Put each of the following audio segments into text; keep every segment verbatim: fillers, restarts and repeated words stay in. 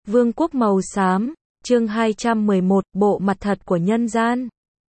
Vương quốc màu xám, chương hai trăm mười một, bộ mặt thật của nhân gian.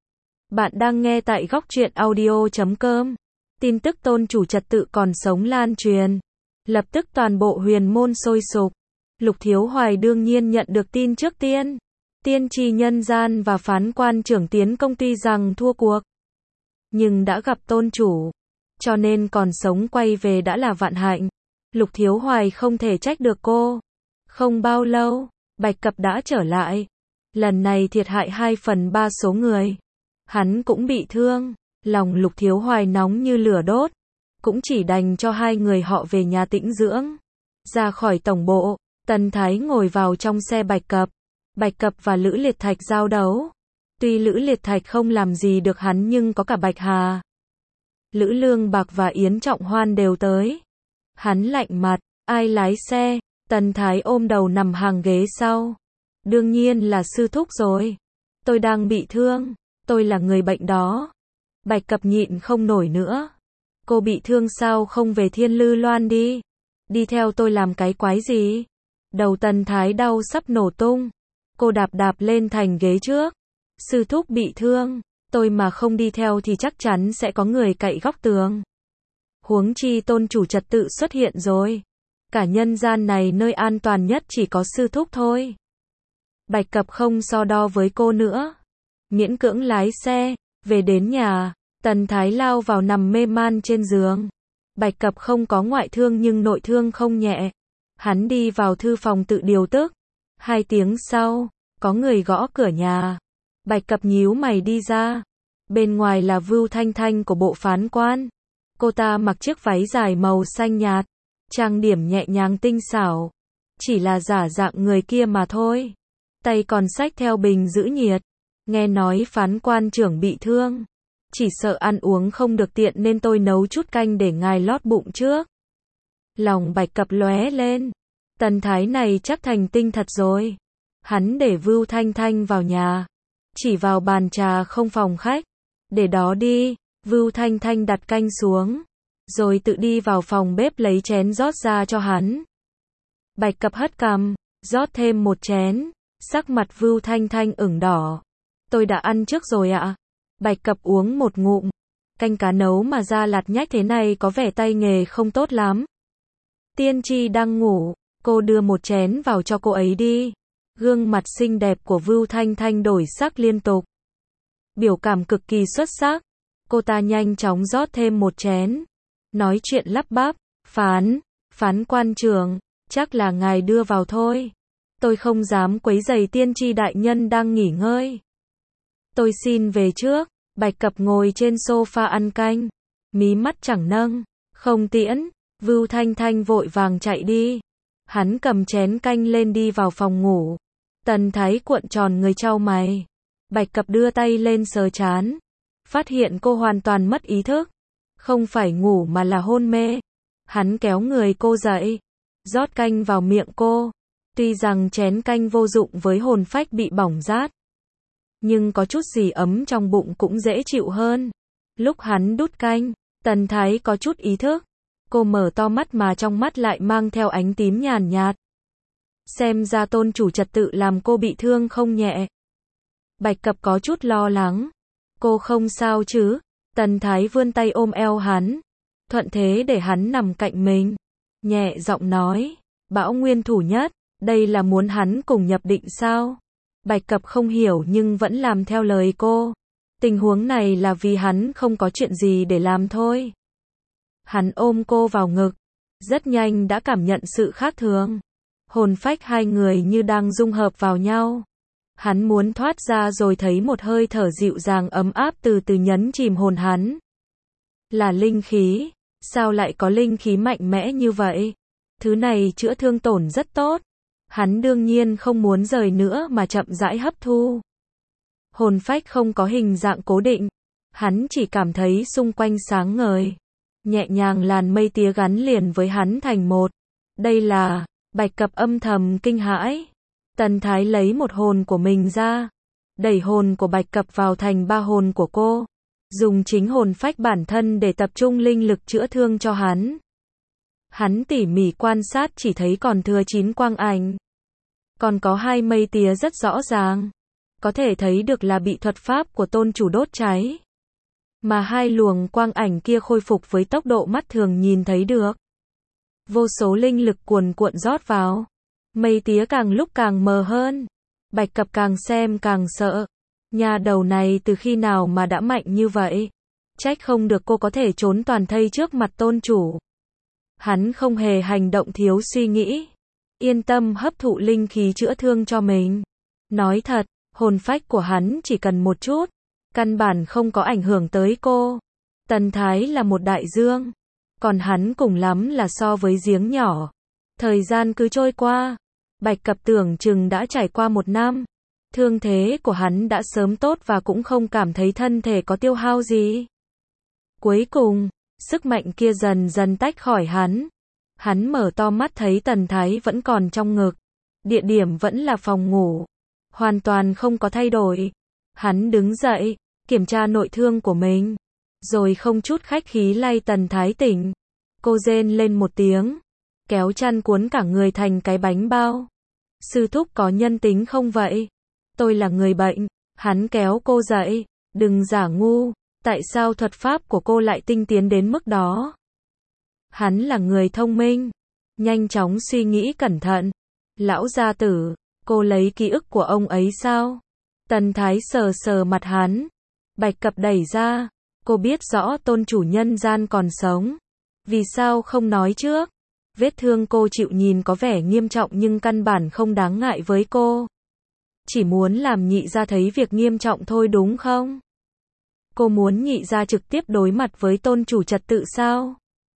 Bạn đang nghe tại góc truyện audio chấm com. Tin tức tôn chủ trật tự còn sống lan truyền. Lập tức toàn bộ huyền môn sôi sục. Lục Thiếu Hoài đương nhiên nhận được tin trước tiên. Tiên tri nhân gian và phán quan trưởng tiến công tuy rằng thua cuộc, nhưng đã gặp tôn chủ, cho nên còn sống quay về đã là vạn hạnh. Lục Thiếu Hoài không thể trách được cô. Không bao lâu, Bạch Cập đã trở lại. Lần này thiệt hại hai phần ba số người. Hắn cũng bị thương. Lòng Lục Thiếu Hoài nóng như lửa đốt. Cũng chỉ đành cho hai người họ về nhà tĩnh dưỡng. Ra khỏi tổng bộ, Tần Thái ngồi vào trong xe Bạch Cập. Bạch Cập và Lữ Liệt Thạch giao đấu. Tuy Lữ Liệt Thạch không làm gì được hắn nhưng có cả Bạch Hà, Lữ Lương Bạc và Yến Trọng Hoan đều tới. Hắn lạnh mặt, ai lái xe? Tần Thái ôm đầu nằm hàng ghế sau. Đương nhiên là sư thúc rồi. Tôi đang bị thương. Tôi là người bệnh đó. Bạch Cập nhịn không nổi nữa. Cô bị thương sao không về Thiên Lư Loan đi? Đi theo tôi làm cái quái gì? Đầu Tần Thái đau sắp nổ tung. Cô đạp đạp lên thành ghế trước. Sư thúc bị thương. Tôi mà không đi theo thì chắc chắn sẽ có người cậy góc tường. Huống chi tôn chủ trật tự xuất hiện rồi. Cả nhân gian này nơi an toàn nhất chỉ có sư thúc thôi. Bạch Cập không so đo với cô nữa. Miễn cưỡng lái xe, về đến nhà, Tần Thái lao vào nằm mê man trên giường. Bạch Cập không có ngoại thương nhưng nội thương không nhẹ. Hắn đi vào thư phòng tự điều tức. Hai tiếng sau, có người gõ cửa nhà. Bạch Cập nhíu mày đi ra. Bên ngoài là Vưu Thanh Thanh của bộ phán quan. Cô ta mặc chiếc váy dài màu xanh nhạt, trang điểm nhẹ nhàng tinh xảo. Chỉ là giả dạng người kia mà thôi. Tay còn xách theo bình giữ nhiệt. Nghe nói phán quan trưởng bị thương. Chỉ sợ ăn uống không được tiện nên tôi nấu chút canh để ngài lót bụng trước. Lòng Bạch Cập lóe lên. Tần Thái này chắc thành tinh thật rồi. Hắn để Vưu Thanh Thanh vào nhà. Chỉ vào bàn trà không phòng khách. Để đó đi. Vưu Thanh Thanh đặt canh xuống. Rồi tự đi vào phòng bếp lấy chén rót ra cho hắn. Bạch Cập hất cằm, rót thêm một chén. Sắc mặt Vưu Thanh Thanh ửng đỏ. Tôi đã ăn trước rồi ạ. Bạch Cập uống một ngụm. Canh cá nấu mà ra lạt nhách thế này có vẻ tay nghề không tốt lắm. Tiên tri đang ngủ. Cô đưa một chén vào cho cô ấy đi. Gương mặt xinh đẹp của Vưu Thanh Thanh đổi sắc liên tục. Biểu cảm cực kỳ xuất sắc. Cô ta nhanh chóng rót thêm một chén. Nói chuyện lắp bắp. Phán, phán quan trưởng, chắc là ngài đưa vào thôi. Tôi không dám quấy rầy tiên tri đại nhân đang nghỉ ngơi. Tôi xin về trước. Bạch Cập ngồi trên sofa ăn canh. Mí mắt chẳng nâng. Không tiễn. Vưu Thanh Thanh vội vàng chạy đi. Hắn cầm chén canh lên đi vào phòng ngủ. Tần Thái cuộn tròn người chau mày. Bạch Cập đưa tay lên sờ trán. Phát hiện cô hoàn toàn mất ý thức. Không phải ngủ mà là hôn mê. Hắn kéo người cô dậy. Rót canh vào miệng cô. Tuy rằng chén canh vô dụng với hồn phách bị bỏng rát. Nhưng có chút gì ấm trong bụng cũng dễ chịu hơn. Lúc hắn đút canh, Tần Thái có chút ý thức. Cô mở to mắt mà trong mắt lại mang theo ánh tím nhàn nhạt. Xem ra tôn chủ trật tự làm cô bị thương không nhẹ. Bạch Cập có chút lo lắng. Cô không sao chứ? Tần Thái vươn tay ôm eo hắn. Thuận thế để hắn nằm cạnh mình. Nhẹ giọng nói. Bão nguyên thủ nhất. Đây là muốn hắn cùng nhập định sao? Bạch Cập không hiểu nhưng vẫn làm theo lời cô. Tình huống này là vì hắn không có chuyện gì để làm thôi. Hắn ôm cô vào ngực. Rất nhanh đã cảm nhận sự khác thường. Hồn phách hai người như đang dung hợp vào nhau. Hắn muốn thoát ra rồi thấy một hơi thở dịu dàng ấm áp từ từ nhấn chìm hồn hắn. Là linh khí. Sao lại có linh khí mạnh mẽ như vậy? Thứ này chữa thương tổn rất tốt. Hắn đương nhiên không muốn rời nữa mà chậm rãi hấp thu. Hồn phách không có hình dạng cố định. Hắn chỉ cảm thấy xung quanh sáng ngời. Nhẹ nhàng làn mây tía gắn liền với hắn thành một. Đây là... Bạch Cập âm thầm kinh hãi. Tần Thái lấy một hồn của mình ra. Đẩy hồn của Bạch Cập vào thành ba hồn của cô. Dùng chính hồn phách bản thân để tập trung linh lực chữa thương cho hắn. Hắn tỉ mỉ quan sát chỉ thấy còn thừa chín quang ảnh. Còn có hai mây tía rất rõ ràng. Có thể thấy được là bị thuật pháp của tôn chủ đốt cháy. Mà hai luồng quang ảnh kia khôi phục với tốc độ mắt thường nhìn thấy được. Vô số linh lực cuồn cuộn rót vào. Mây tía càng lúc càng mờ hơn. Bạch Cập càng xem càng sợ. Nhà đầu này từ khi nào mà đã mạnh như vậy? Trách không được cô có thể trốn toàn thây trước mặt tôn chủ. Hắn không hề hành động thiếu suy nghĩ. Yên tâm hấp thụ linh khí chữa thương cho mình. Nói thật, hồn phách của hắn chỉ cần một chút. Căn bản không có ảnh hưởng tới cô. Tần Thái là một đại dương. Còn hắn cùng lắm là so với giếng nhỏ. Thời gian cứ trôi qua. Bạch Cập tưởng chừng đã trải qua một năm. Thương thế của hắn đã sớm tốt và cũng không cảm thấy thân thể có tiêu hao gì. Cuối cùng, sức mạnh kia dần dần tách khỏi hắn. Hắn mở to mắt thấy Tần Thái vẫn còn trong ngực. Địa điểm vẫn là phòng ngủ. Hoàn toàn không có thay đổi. Hắn đứng dậy, kiểm tra nội thương của mình. Rồi không chút khách khí lay Tần Thái tỉnh. Cô rên lên một tiếng. Kéo chăn cuốn cả người thành cái bánh bao. Sư thúc có nhân tính không vậy? Tôi là người bệnh. Hắn kéo cô dậy. Đừng giả ngu. Tại sao thuật pháp của cô lại tinh tiến đến mức đó? Hắn là người thông minh. Nhanh chóng suy nghĩ cẩn thận. Lão gia tử, cô lấy ký ức của ông ấy sao? Tần Thái sờ sờ mặt hắn. Bạch Cập đẩy ra. Cô biết rõ tôn chủ nhân gian còn sống. Vì sao không nói trước? Vết thương cô chịu nhìn có vẻ nghiêm trọng nhưng căn bản không đáng ngại với cô. Chỉ muốn làm nhị gia thấy việc nghiêm trọng thôi đúng không? Cô muốn nhị gia trực tiếp đối mặt với tôn chủ trật tự sao?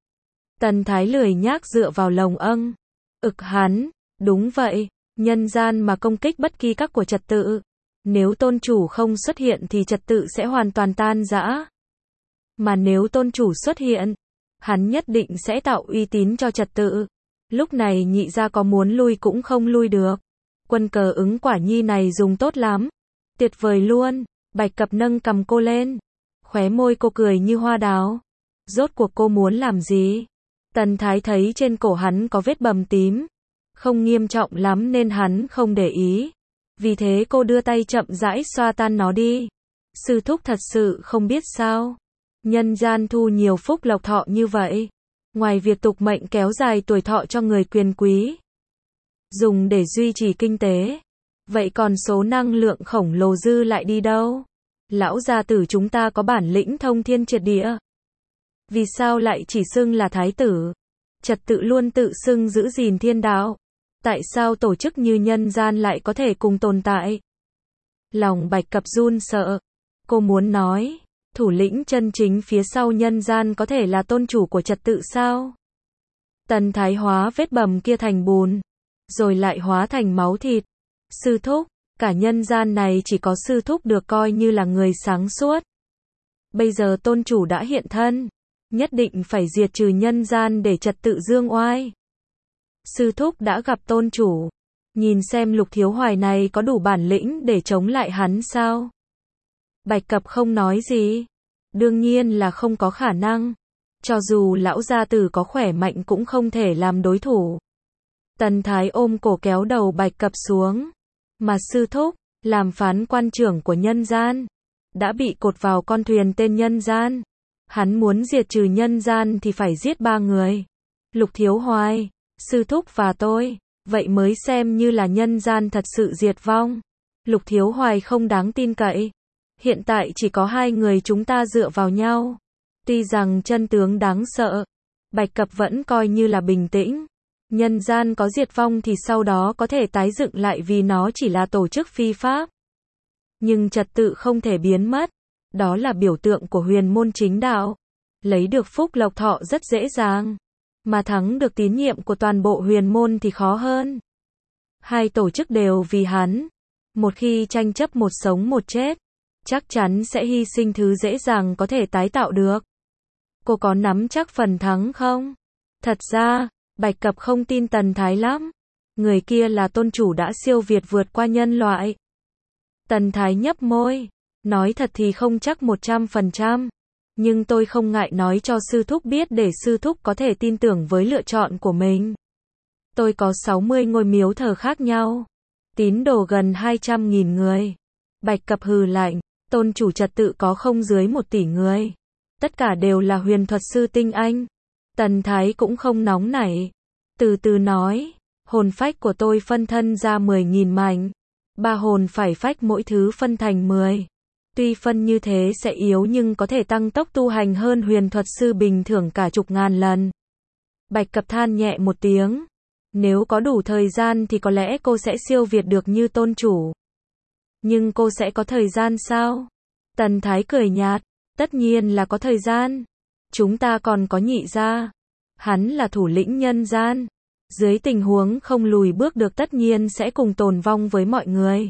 Tần Thái lười nhác dựa vào lồng âng. Ực hắn, đúng vậy, nhân gian mà công kích bất kỳ các của trật tự. Nếu tôn chủ không xuất hiện thì trật tự sẽ hoàn toàn tan rã. Mà nếu tôn chủ xuất hiện, hắn nhất định sẽ tạo uy tín cho trật tự. Lúc này nhị gia có muốn lui cũng không lui được. Quân cờ ứng quả nhi này dùng tốt lắm. Tuyệt vời luôn. Bạch Cập nâng cầm cô lên. Khóe môi cô cười như hoa đào. Rốt cuộc cô muốn làm gì? Tần Thái thấy trên cổ hắn có vết bầm tím. Không nghiêm trọng lắm nên hắn không để ý. Vì thế cô đưa tay chậm rãi xoa tan nó đi. Sư thúc thật sự không biết sao. Nhân gian thu nhiều phúc lộc thọ như vậy. Ngoài việc tục mệnh kéo dài tuổi thọ cho người quyền quý. Dùng để duy trì kinh tế. Vậy còn số năng lượng khổng lồ dư lại đi đâu? Lão gia tử chúng ta có bản lĩnh thông thiên triệt địa. Vì sao lại chỉ xưng là thái tử? Trật tự luôn tự xưng giữ gìn thiên đạo. Tại sao tổ chức như nhân gian lại có thể cùng tồn tại? Lòng Bạch Cập run sợ. Cô muốn nói, thủ lĩnh chân chính phía sau nhân gian có thể là tôn chủ của trật tự sao? Tần Thái hóa vết bầm kia thành bùn. Rồi lại hóa thành máu thịt. Sư thúc, cả nhân gian này chỉ có sư thúc được coi như là người sáng suốt. Bây giờ tôn chủ đã hiện thân. Nhất định phải diệt trừ nhân gian để trật tự dương oai. Sư thúc đã gặp tôn chủ. Nhìn xem Lục Thiếu Hoài này có đủ bản lĩnh để chống lại hắn sao? Bạch Cập không nói gì. Đương nhiên là không có khả năng. Cho dù lão gia tử có khỏe mạnh cũng không thể làm đối thủ. Tần Thái ôm cổ kéo đầu Bạch Cập xuống. Mà sư thúc, làm phán quan trưởng của nhân gian, đã bị cột vào con thuyền tên nhân gian. Hắn muốn diệt trừ nhân gian thì phải giết ba người. Lục Thiếu Hoài, sư thúc và tôi. Vậy mới xem như là nhân gian thật sự diệt vong. Lục Thiếu Hoài không đáng tin cậy. Hiện tại chỉ có hai người chúng ta dựa vào nhau. Tuy rằng chân tướng đáng sợ, Bạch Cập vẫn coi như là bình tĩnh. Nhân gian có diệt vong thì sau đó có thể tái dựng lại vì nó chỉ là tổ chức phi pháp. Nhưng trật tự không thể biến mất. Đó là biểu tượng của huyền môn chính đạo. Lấy được phúc lộc thọ rất dễ dàng. Mà thắng được tín nhiệm của toàn bộ huyền môn thì khó hơn. Hai tổ chức đều vì hắn. Một khi tranh chấp một sống một chết, chắc chắn sẽ hy sinh thứ dễ dàng có thể tái tạo được. Cô có nắm chắc phần thắng không? Thật ra, Bạch Cập không tin Tần Thái lắm. Người kia là tôn chủ đã siêu việt vượt qua nhân loại. Tần Thái nhấp môi. Nói thật thì không chắc một trăm phần trăm. Nhưng tôi không ngại nói cho sư thúc biết để sư thúc có thể tin tưởng với lựa chọn của mình. Tôi có sáu mươi ngôi miếu thờ khác nhau. Tín đồ gần hai trăm nghìn người. Bạch Cập hừ lạnh, tôn chủ trật tự có không dưới một tỷ người. Tất cả đều là huyền thuật sư tinh anh. Tần Thái cũng không nóng nảy. Từ từ nói, hồn phách của tôi phân thân ra mười nghìn mảnh. Ba hồn phải phách mỗi thứ phân thành mười. Tuy phân như thế sẽ yếu nhưng có thể tăng tốc tu hành hơn huyền thuật sư bình thường cả chục ngàn lần. Bạch Cập than nhẹ một tiếng. Nếu có đủ thời gian thì có lẽ cô sẽ siêu việt được như tôn chủ. Nhưng cô sẽ có thời gian sao? Tần Thái cười nhạt. Tất nhiên là có thời gian. Chúng ta còn có nhị gia. Hắn là thủ lĩnh nhân gian. Dưới tình huống không lùi bước được tất nhiên sẽ cùng tồn vong với mọi người.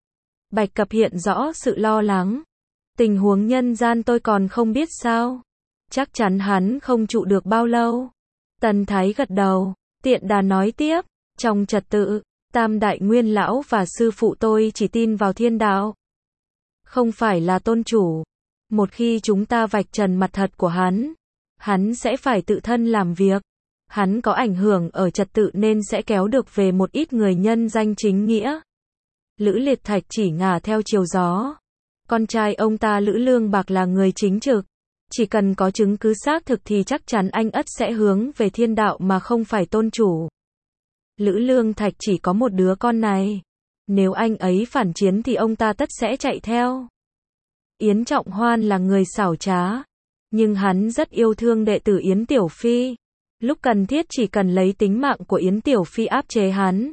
Bạch Cập hiện rõ sự lo lắng. Tình huống nhân gian tôi còn không biết sao. Chắc chắn hắn không trụ được bao lâu. Tần Thái gật đầu. Tiện đà nói tiếp. Trong trật tự, Tam Đại Nguyên Lão và sư phụ tôi chỉ tin vào thiên đạo. Không phải là tôn chủ. Một khi chúng ta vạch trần mặt thật của hắn, hắn sẽ phải tự thân làm việc. Hắn có ảnh hưởng ở trật tự nên sẽ kéo được về một ít người nhân danh chính nghĩa. Lữ Liệt Thạch chỉ ngả theo chiều gió. Con trai ông ta Lữ Lương Bạc là người chính trực. Chỉ cần có chứng cứ xác thực thì chắc chắn anh ất sẽ hướng về thiên đạo mà không phải tôn chủ. Lữ Lương Thạch chỉ có một đứa con này. Nếu anh ấy phản chiến thì ông ta tất sẽ chạy theo. Yến Trọng Hoan là người xảo trá. Nhưng hắn rất yêu thương đệ tử Yến Tiểu Phi. Lúc cần thiết chỉ cần lấy tính mạng của Yến Tiểu Phi áp chế hắn.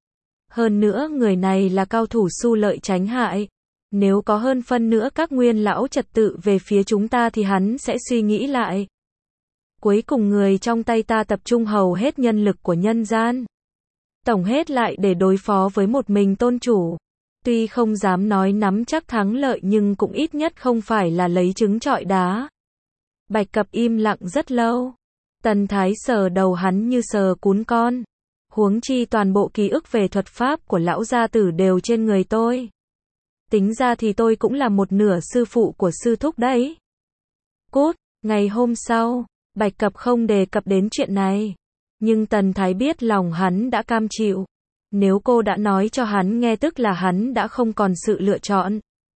Hơn nữa người này là cao thủ su lợi tránh hại. Nếu có hơn phân nữa các nguyên lão trật tự về phía chúng ta thì hắn sẽ suy nghĩ lại. Cuối cùng người trong tay ta tập trung hầu hết nhân lực của nhân gian. Tổng hết lại để đối phó với một mình tôn chủ. Tuy không dám nói nắm chắc thắng lợi nhưng cũng ít nhất không phải là lấy trứng trọi đá. Bạch Cập im lặng rất lâu. Tần Thái sờ đầu hắn như sờ cún con. Huống chi toàn bộ ký ức về thuật pháp của lão gia tử đều trên người tôi. Tính ra thì tôi cũng là một nửa sư phụ của sư thúc đấy. Cút, ngày hôm sau, Bạch Cập không đề cập đến chuyện này. Nhưng Tần Thái biết lòng hắn đã cam chịu. Nếu cô đã nói cho hắn nghe tức là hắn đã không còn sự lựa chọn.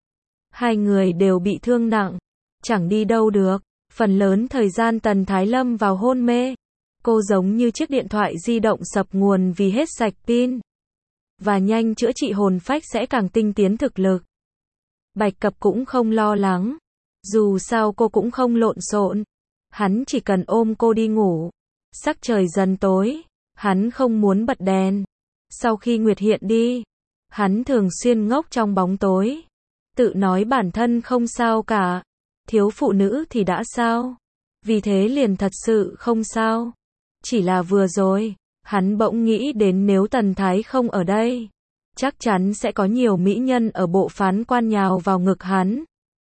Hai người đều bị thương nặng. Chẳng đi đâu được. Phần lớn thời gian Tần Thái lâm vào hôn mê. Cô giống như chiếc điện thoại di động sập nguồn vì hết sạch pin. Và nhanh chữa trị hồn phách sẽ càng tinh tiến thực lực. Bạch Cập cũng không lo lắng. Dù sao cô cũng không lộn xộn. Hắn chỉ cần ôm cô đi ngủ. Sắc trời dần tối. Hắn không muốn bật đèn. Sau khi Nguyệt hiện đi, hắn thường xuyên ngốc trong bóng tối. Tự nói bản thân không sao cả. Thiếu phụ nữ thì đã sao? Vì thế liền thật sự không sao. Chỉ là vừa rồi, hắn bỗng nghĩ đến nếu Tần Thái không ở đây, chắc chắn sẽ có nhiều mỹ nhân ở bộ phán quan nhào vào ngực hắn.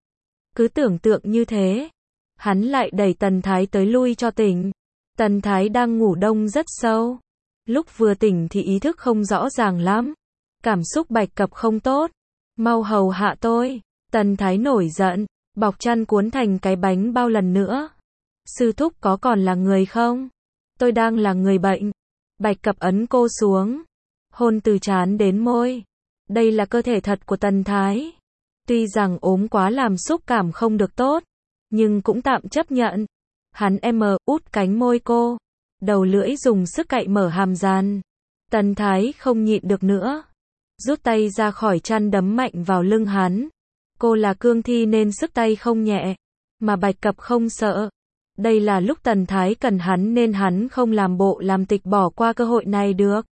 Cứ tưởng tượng như thế, hắn lại đẩy Tần Thái tới lui cho tỉnh. Tần Thái đang ngủ đông rất sâu. Lúc vừa tỉnh thì ý thức không rõ ràng lắm. Cảm xúc Bạch Cập không tốt. Mau hầu hạ tôi. Tần Thái nổi giận, bọc chăn cuốn thành cái bánh bao lần nữa. Sư thúc có còn là người không? Tôi đang là người bệnh. Bạch Cập ấn cô xuống. Hôn từ trán đến môi. Đây là cơ thể thật của Tần Thái. Tuy rằng ốm quá làm xúc cảm không được tốt, nhưng cũng tạm chấp nhận. Hắn em út cánh môi cô. Đầu lưỡi dùng sức cạy mở hàm gian. Tần Thái không nhịn được nữa. Rút tay ra khỏi chăn đấm mạnh vào lưng hắn. Cô là cương thi nên sức tay không nhẹ. Mà Bạch Cập không sợ. Đây là lúc Tần Thái cần hắn nên hắn không làm bộ làm tịch bỏ qua cơ hội này được.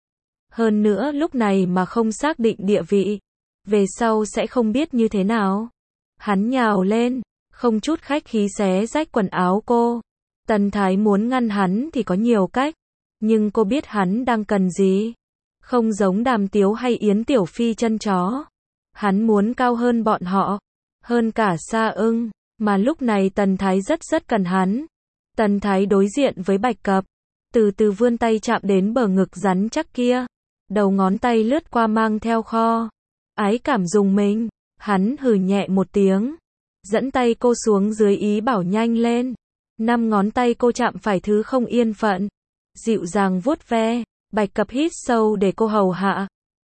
Hơn nữa lúc này mà không xác định địa vị. Về sau sẽ không biết như thế nào. Hắn nhào lên. Không chút khách khí xé rách quần áo cô. Tần Thái muốn ngăn hắn thì có nhiều cách. Nhưng cô biết hắn đang cần gì. Không giống Đàm Tiếu hay Yến Tiểu Phi chân chó. Hắn muốn cao hơn bọn họ. Hơn cả Sa Ưng. Mà lúc này Tần Thái rất rất cần hắn. Tần Thái đối diện với Bạch Cập. Từ từ vươn tay chạm đến bờ ngực rắn chắc kia. Đầu ngón tay lướt qua mang theo kho. Ái cảm dùng mình. Hắn hừ nhẹ một tiếng. Dẫn tay cô xuống dưới ý bảo nhanh lên. Năm ngón tay cô chạm phải thứ không yên phận. Dịu dàng vuốt ve. Bạch Cập hít sâu để cô hầu hạ.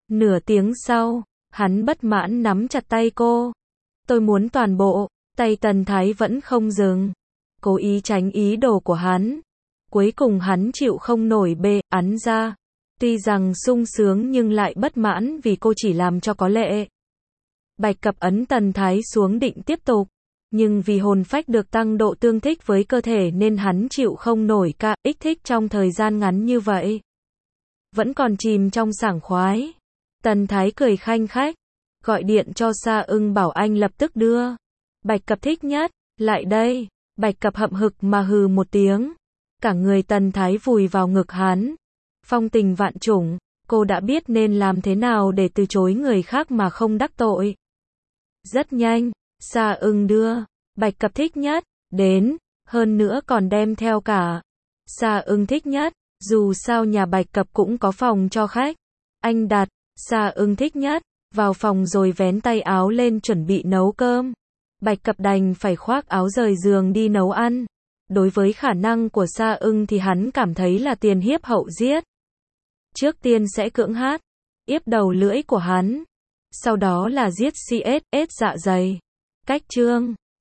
Nửa tiếng sau, hắn bất mãn nắm chặt tay cô. Tôi muốn toàn bộ, tay Tần Thái vẫn không dừng. Cố ý tránh ý đồ của hắn. Cuối cùng hắn chịu không nổi bê, ắn ra. Tuy rằng sung sướng nhưng lại bất mãn vì cô chỉ làm cho có lệ. Bạch Cập ấn Tần Thái xuống định tiếp tục. Nhưng vì hồn phách được tăng độ tương thích với cơ thể nên hắn chịu không nổi ca ích thích trong thời gian ngắn như vậy. Vẫn còn chìm trong sảng khoái. Tần Thái cười khanh khách. Gọi điện cho Sa Ưng bảo anh lập tức đưa. Bạch Cập thích nhất. Lại đây. Bạch Cập hậm hực mà hừ một tiếng. Cả người Tần Thái vùi vào ngực hắn. Phong tình vạn trùng. Cô đã biết nên làm thế nào để từ chối người khác mà không đắc tội. Rất nhanh. Sa Ưng đưa. Bạch Cập thích nhất. Đến. Hơn nữa còn đem theo cả. Sa Ưng thích nhất. Dù sao nhà Bạch Cập cũng có phòng cho khách. Anh đặt. Sa Ưng thích nhất. Vào phòng rồi vén tay áo lên chuẩn bị nấu cơm. Bạch Cập đành phải khoác áo rời giường đi nấu ăn. Đối với khả năng của Sa Ưng thì hắn cảm thấy là tiền hiếp hậu giết. Trước tiên sẽ cưỡng hát. Yếp đầu lưỡi của hắn. Sau đó là giết xê ét ét dạ dày. Cách chương